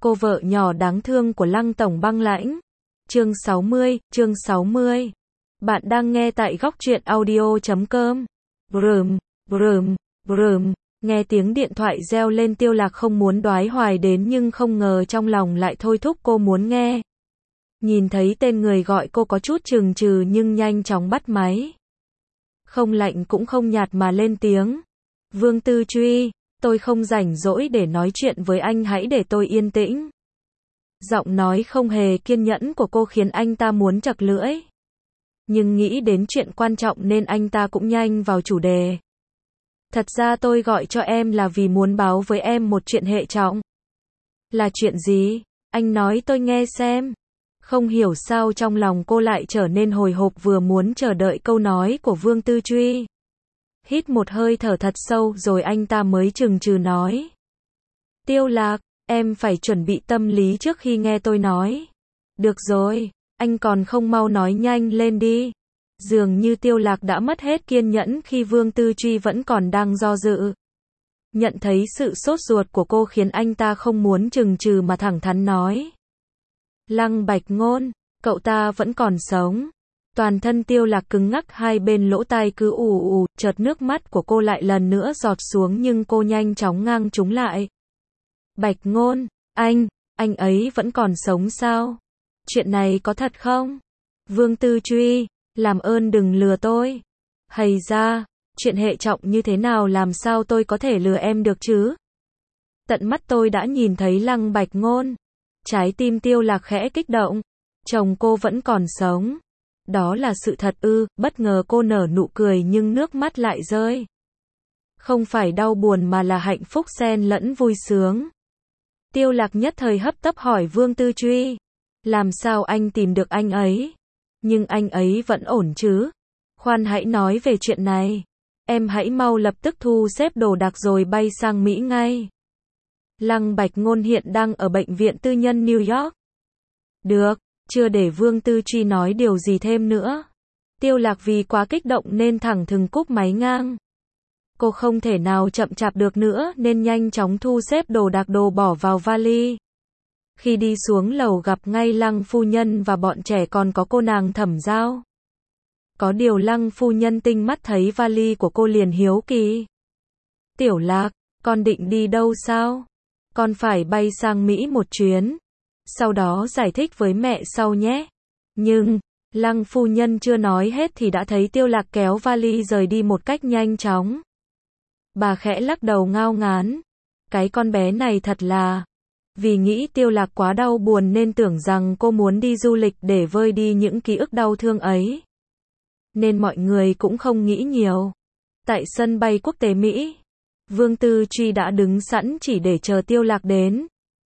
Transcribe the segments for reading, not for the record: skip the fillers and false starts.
Cô vợ nhỏ đáng thương của Lăng Tổng Băng Lãnh. Chương 60. Bạn đang nghe tại góc truyện audio.com. Brrm. Nghe tiếng điện thoại reo lên, Tiêu Lạc không muốn đoái hoài đến nhưng không ngờ trong lòng lại thôi thúc cô muốn nghe. Nhìn thấy tên người gọi cô có chút chừng chừ nhưng nhanh chóng bắt máy. Không lạnh cũng không nhạt mà lên tiếng. Vương Tư Truy, tôi không rảnh rỗi để nói chuyện với anh, hãy để tôi yên tĩnh. Giọng nói không hề kiên nhẫn của cô khiến anh ta muốn chặt lưỡi. Nhưng nghĩ đến chuyện quan trọng nên anh ta cũng nhanh vào chủ đề. Thật ra tôi gọi cho em là vì muốn báo với em một chuyện hệ trọng. Là chuyện gì? Anh nói tôi nghe xem. Không hiểu sao trong lòng cô lại trở nên hồi hộp, vừa muốn chờ đợi câu nói của Vương Tư Truy. Hít một hơi thở thật sâu rồi anh ta mới chừng chừ nói. Tiêu Lạc, em phải chuẩn bị tâm lý trước khi nghe tôi nói. Được rồi, anh còn không mau nói nhanh lên đi. Dường như Tiêu Lạc đã mất hết kiên nhẫn khi Vương Tư Truy vẫn còn đang do dự. Nhận thấy sự sốt ruột của cô khiến anh ta không muốn chừng chừ mà thẳng thắn nói. Lăng Bạch Ngôn, cậu ta vẫn còn sống. Toàn thân Tiêu Lạc cứng ngắc, hai bên lỗ tai cứ ù, chợt nước mắt của cô lại lần nữa giọt xuống nhưng cô nhanh chóng ngang chúng lại. Bạch Ngôn, anh ấy vẫn còn sống sao? Chuyện này có thật không? Vương Tư Truy, làm ơn đừng lừa tôi. Hay ra, chuyện hệ trọng như thế nào làm sao tôi có thể lừa em được chứ? Tận mắt tôi đã nhìn thấy Lăng Bạch Ngôn. Trái tim Tiêu Lạc khẽ kích động. Chồng cô vẫn còn sống. Đó là sự thật ư? Bất ngờ cô nở nụ cười nhưng nước mắt lại rơi. Không phải đau buồn mà là hạnh phúc xen lẫn vui sướng. Tiêu Lạc nhất thời hấp tấp hỏi Vương Tư Truy. Làm sao anh tìm được anh ấy? Nhưng anh ấy vẫn ổn chứ? Khoan, hãy nói về chuyện này. Em hãy mau lập tức thu xếp đồ đạc rồi bay sang Mỹ ngay. Lăng Bạch Ngôn hiện đang ở bệnh viện tư nhân New York. Được, chưa để Vương Tư Truy nói điều gì thêm nữa. Tiêu Lạc vì quá kích động nên thẳng thừng cúp máy ngang. Cô không thể nào chậm chạp được nữa nên nhanh chóng thu xếp đồ đạc, đồ bỏ vào vali. Khi đi xuống lầu gặp ngay Lăng phu nhân và bọn trẻ, còn có cô nàng Thẩm Giao. Có điều Lăng phu nhân tinh mắt thấy vali của cô liền hiếu kỳ. Tiểu Lạc, con định đi đâu sao? Con phải bay sang Mỹ một chuyến. Sau đó giải thích với mẹ sau nhé. Nhưng, Lăng phu nhân chưa nói hết thì đã thấy Tiêu Lạc kéo vali rời đi một cách nhanh chóng. Bà khẽ lắc đầu ngao ngán. Cái con bé này thật là... Vì nghĩ Tiêu Lạc quá đau buồn nên tưởng rằng cô muốn đi du lịch để vơi đi những ký ức đau thương ấy. Nên mọi người cũng không nghĩ nhiều. Tại sân bay quốc tế Mỹ, Vương Tư Truy đã đứng sẵn chỉ để chờ Tiêu Lạc đến.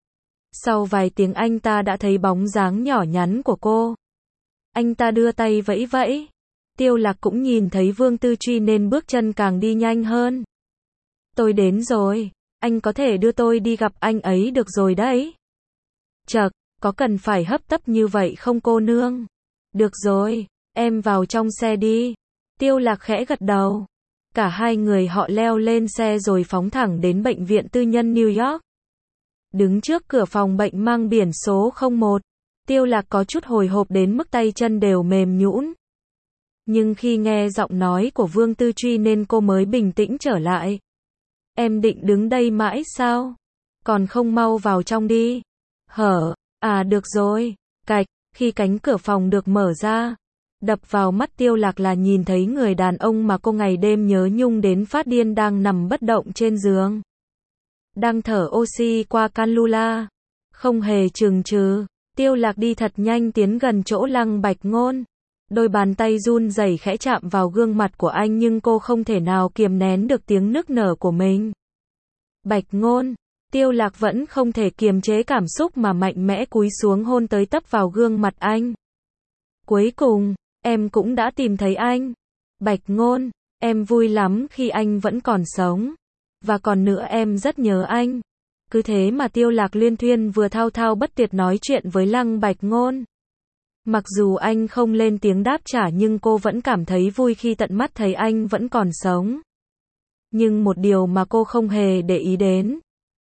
Sau vài tiếng anh ta đã thấy bóng dáng nhỏ nhắn của cô. Anh ta đưa tay vẫy vẫy. Tiêu Lạc cũng nhìn thấy Vương Tư Truy nên bước chân càng đi nhanh hơn. Tôi đến rồi, anh có thể đưa tôi đi gặp anh ấy được rồi đấy. Chậc, có cần phải hấp tấp như vậy không cô nương? Được rồi, em vào trong xe đi. Tiêu Lạc khẽ gật đầu. Cả hai người họ leo lên xe rồi phóng thẳng đến bệnh viện tư nhân New York. Đứng trước cửa phòng bệnh mang biển số 01, Tiêu Lạc có chút hồi hộp đến mức tay chân đều mềm nhũn. Nhưng khi nghe giọng nói của Vương Tư Truy nên cô mới bình tĩnh trở lại. Em định đứng đây mãi sao? Còn không mau vào trong đi. Được rồi. Cạch, khi cánh cửa phòng được mở ra, đập vào mắt Tiêu Lạc là nhìn thấy người đàn ông mà cô ngày đêm nhớ nhung đến phát điên đang nằm bất động trên giường. Đang thở oxy qua cannula. Không hề chừng chừ, Tiêu Lạc đi thật nhanh tiến gần chỗ Lăng Bạch Ngôn. Đôi bàn tay run rẩy khẽ chạm vào gương mặt của anh nhưng cô không thể nào kiềm nén được tiếng nức nở của mình. Bạch Ngôn, Tiêu Lạc vẫn không thể kiềm chế cảm xúc mà mạnh mẽ cúi xuống hôn tới tấp vào gương mặt anh. Cuối cùng, em cũng đã tìm thấy anh. Bạch Ngôn, em vui lắm khi anh vẫn còn sống. Và còn nữa, em rất nhớ anh. Cứ thế mà Tiêu Lạc liên thuyên vừa thao thao bất tuyệt nói chuyện với Lăng Bạch Ngôn. Mặc dù anh không lên tiếng đáp trả nhưng cô vẫn cảm thấy vui khi tận mắt thấy anh vẫn còn sống. Nhưng một điều mà cô không hề để ý đến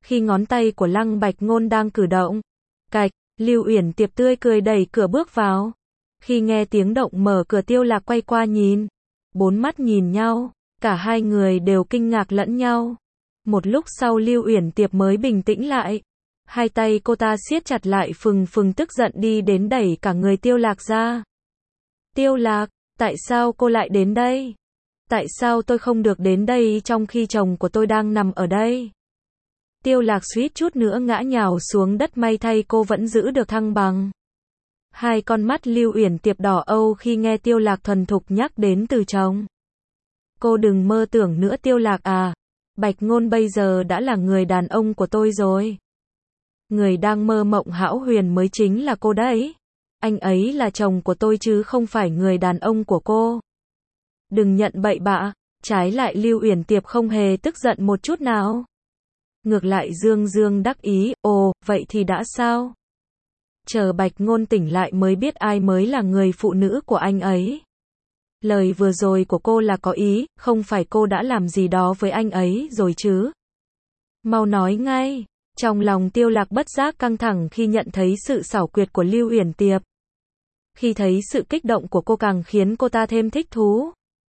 Khi ngón tay của Lăng Bạch Ngôn đang cử động, cạch, Lưu Uyển Tiệp tươi cười đẩy cửa bước vào. Khi nghe tiếng động mở cửa, Tiêu Lạc quay qua nhìn. Bốn mắt nhìn nhau, cả hai người đều kinh ngạc lẫn nhau. Một lúc sau Lưu Uyển Tiệp mới bình tĩnh lại. Hai tay cô ta siết chặt lại, phừng phừng tức giận đi đến đẩy cả người Tiêu Lạc ra. Tiêu Lạc, tại sao cô lại đến đây? Tại sao tôi không được đến đây trong khi chồng của tôi đang nằm ở đây? Tiêu Lạc suýt chút nữa ngã nhào xuống đất, may thay cô vẫn giữ được thăng bằng. Hai con mắt Lưu Uyển Tiệp đỏ âu khi nghe Tiêu Lạc thuần thục nhắc đến từ chồng. Cô đừng mơ tưởng nữa Tiêu Lạc à, Bạch Ngôn bây giờ đã là người đàn ông của tôi rồi. Người đang mơ mộng hão huyền mới chính là cô đấy. Anh ấy là chồng của tôi chứ không phải người đàn ông của cô. Đừng nhận bậy bạ. Trái lại Lưu Uyển Tiệp không hề tức giận một chút nào. Ngược lại dương dương đắc ý, ồ, vậy thì đã sao? Chờ Bạch Ngôn tỉnh lại mới biết ai mới là người phụ nữ của anh ấy. Lời vừa rồi của cô là có ý, không phải cô đã làm gì đó với anh ấy rồi chứ? Mau nói ngay. Trong lòng Tiêu Lạc bất giác căng thẳng khi nhận thấy sự xảo quyệt của Lưu Uyển Tiệp. Khi thấy sự kích động của cô càng khiến cô ta thêm thích thú.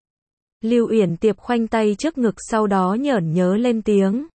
Lưu Uyển Tiệp khoanh tay trước ngực, sau đó nhởn nhớ lên tiếng.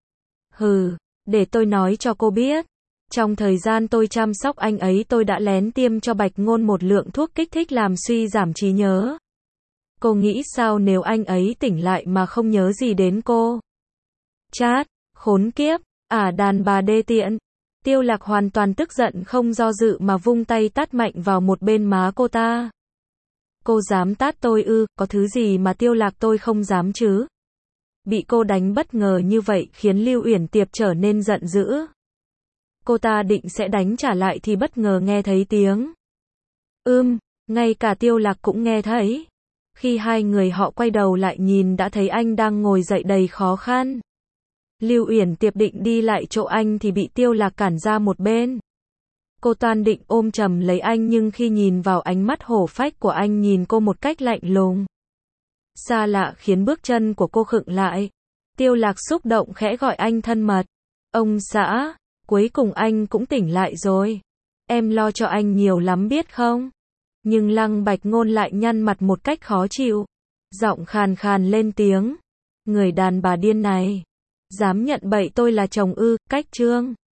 Hừ, để tôi nói cho cô biết. Trong thời gian tôi chăm sóc anh ấy, tôi đã lén tiêm cho Bạch Ngôn một lượng thuốc kích thích làm suy giảm trí nhớ. Cô nghĩ sao nếu anh ấy tỉnh lại mà không nhớ gì đến cô? Chát, khốn kiếp, đàn bà đê tiện. Tiêu Lạc hoàn toàn tức giận, không do dự mà vung tay tát mạnh vào một bên má cô ta. Cô dám tát tôi ư? Có thứ gì mà Tiêu Lạc tôi không dám chứ? Bị cô đánh bất ngờ như vậy khiến Lưu Uyển Tiệp trở nên giận dữ. Cô ta định sẽ đánh trả lại thì bất ngờ nghe thấy tiếng. Ngay cả Tiêu Lạc cũng nghe thấy. Khi hai người họ quay đầu lại nhìn đã thấy anh đang ngồi dậy đầy khó khăn. Lưu Uyển Tiệp định đi lại chỗ anh thì bị Tiêu Lạc cản ra một bên. Cô toan định ôm chầm lấy anh nhưng khi nhìn vào ánh mắt hổ phách của anh nhìn cô một cách lạnh lùng, xa lạ khiến bước chân của cô khựng lại. Tiêu Lạc xúc động khẽ gọi anh thân mật. Ông xã, cuối cùng anh cũng tỉnh lại rồi. Em lo cho anh nhiều lắm biết không? Nhưng Lăng Bạch Ngôn lại nhăn mặt một cách khó chịu. Giọng khàn khàn lên tiếng. Người đàn bà điên này. Dám nhận bậy tôi là chồng ư? Cách trương.